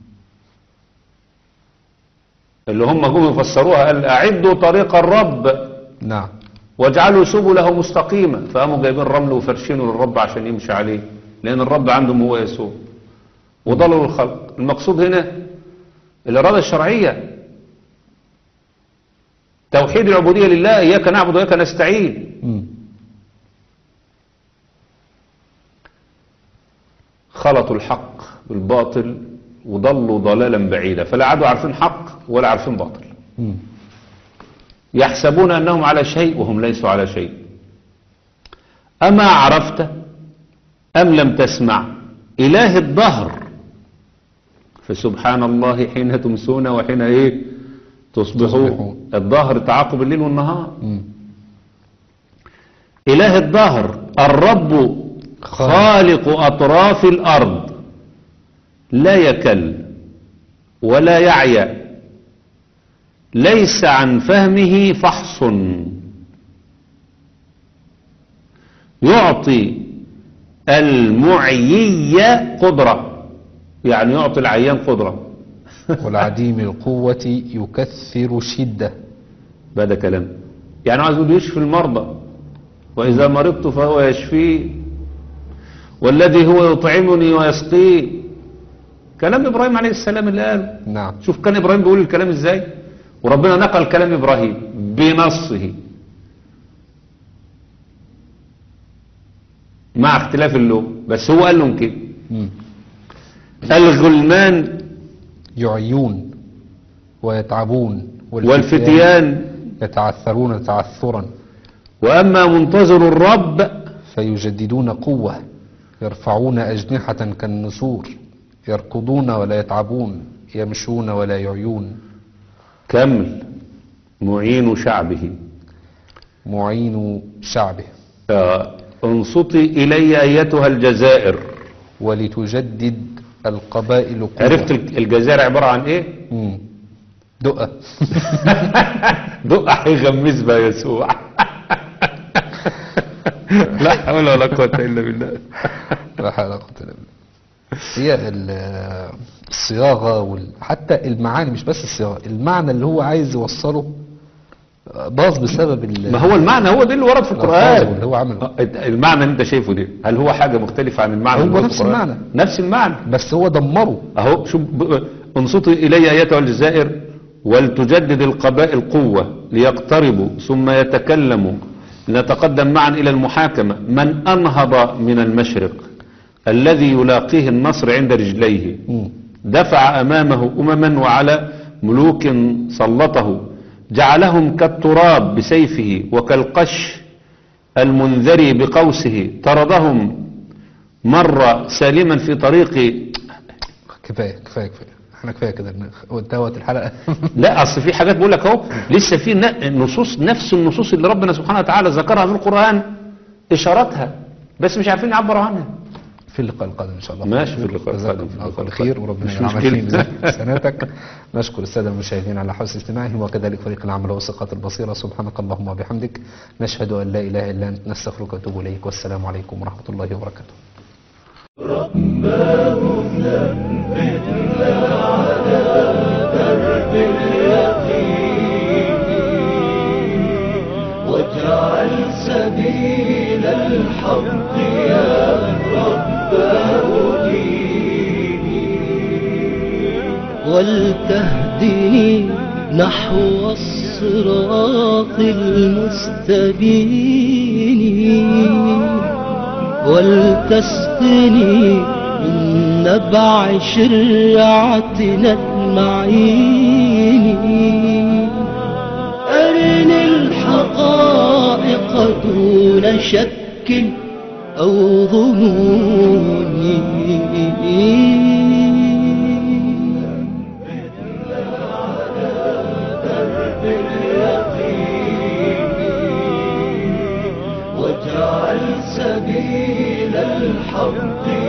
اللي هم جم يفسروها قال أعدوا طريق الرب نعم. واجعلوا سبله مستقيمة، فقاموا جايبين رمل وفرشينه للرب عشان يمشي عليه لأن الرب عندهم هو يسوع وضلوا الخلق. المقصود هنا الإرادة الشرعية، توحيد العبودية لله، إياك نعبد وإياك نستعين. مم. خلطوا الحق بالباطل وضلوا ضلالا بعيدا، فلا عادوا عارفين حق ولا عارفين باطل. مم. يحسبون أنهم على شيء وهم ليسوا على شيء. أما عرفت أم لم تسمع إله الدهر فسبحان الله حين تمسون وحين إيه تصبحون. تصبحون. الظهر تعاقب الليل والنهار. مم. إله الدهر الرب خالق أطراف الأرض لا يكل ولا يعيا ليس عن فهمه فحص، يعطي المعيي قدرة، يعني يعطي العيان قدرة. والعديم القوة يكثر شدة. هذا كلام، يعني عايز يقول يشفي المرضى، وإذا مرضت فهو يشفي، والذي هو يطعمني ويسقي. كلام إبراهيم عليه السلام اللي قال. نعم. شوف كان إبراهيم بيقول الكلام إزاي، وربنا نقل كلام إبراهيم بنصه مع اختلاف اللغة، بس هو قال لهم كده. مم. الغلمان يعيون ويتعبون، والفتيان يتعثرون تعثرا، وأما منتظر الرب فيجددون قوة، يرفعون أجنحة كالنسور، يركضون ولا يتعبون، يمشون ولا يعيون. كمل. معين شعبه. معين شعبه. آه. انصتي إلي أيتها الجزائر. ولتجدد القبائل قوة. عرفت الجزائر عبارة عن إيه؟ مم. دقة. دقة هيغمز بها يسوع. لا حول ولا قوة إلا بالله. لا حول ولا قوة إلا بالله. هي ال- الصياغة وال... حتى المعاني، مش بس الصياغة، المعنى اللي هو عايز يوصله باظ بسبب ال... ما هو المعنى هو ده اللي ورد في الألفاظ القرآن. اللي هو عمله. المعنى اللي انت شايفه ده، هل هو حاجة مختلفة عن المعنى هو اللي ورد نفس في القرآن؟ المعنى. نفس المعنى. بس هو دمره. اهو شوف، ب- انصتي إلي أيتها الجزائر ولتجدد القبائل قوة ليقتربوا ثم يتكلموا، لنتقدم معا إلى المحاكمة. من أنهض من المشرق الذي يلاقيه النصر عند رجليه، مم. دفع أمامه أمما وعلى ملوك سلطه، جعلهم كالتراب بسيفه وكالقش المنذري بقوسه، طردهم مر سالما في طريق. كفاية كفاية كفاية، احنا كفاية كده وانتهت الحلقة. لا اصل في حاجات بقول لك اهو، لسه في ن- نصوص، نفس النصوص اللي ربنا سبحانه وتعالى ذكرها في القرآن اشاراتها، بس مش عارفين يعبروا عنها. في اللقاء القادم ان شاء الله. ماشي، في اللقاء جزاكم القادم. في الله اللقاء كل خير، القادم. وربنا مش يجعل مشكلة. في ميزان حسناتك. نشكر الساده المشاهدين على حسن استماعهم، وكذلك فريق العمل وثقات البصيره. سبحانك اللهم وبحمدك، نشهد ان لا اله الا انت، نستغفرك ونتوب اليك، والسلام عليكم ورحمه الله وبركاته. واجعل سبيل الحق يا رب أديني، ولتهدني نحو الصراط المستبين، ولتسقني من نبع شرعتنا المعين. أرني الحقائق دون شك أو ظنون، واجعل سبيل الحق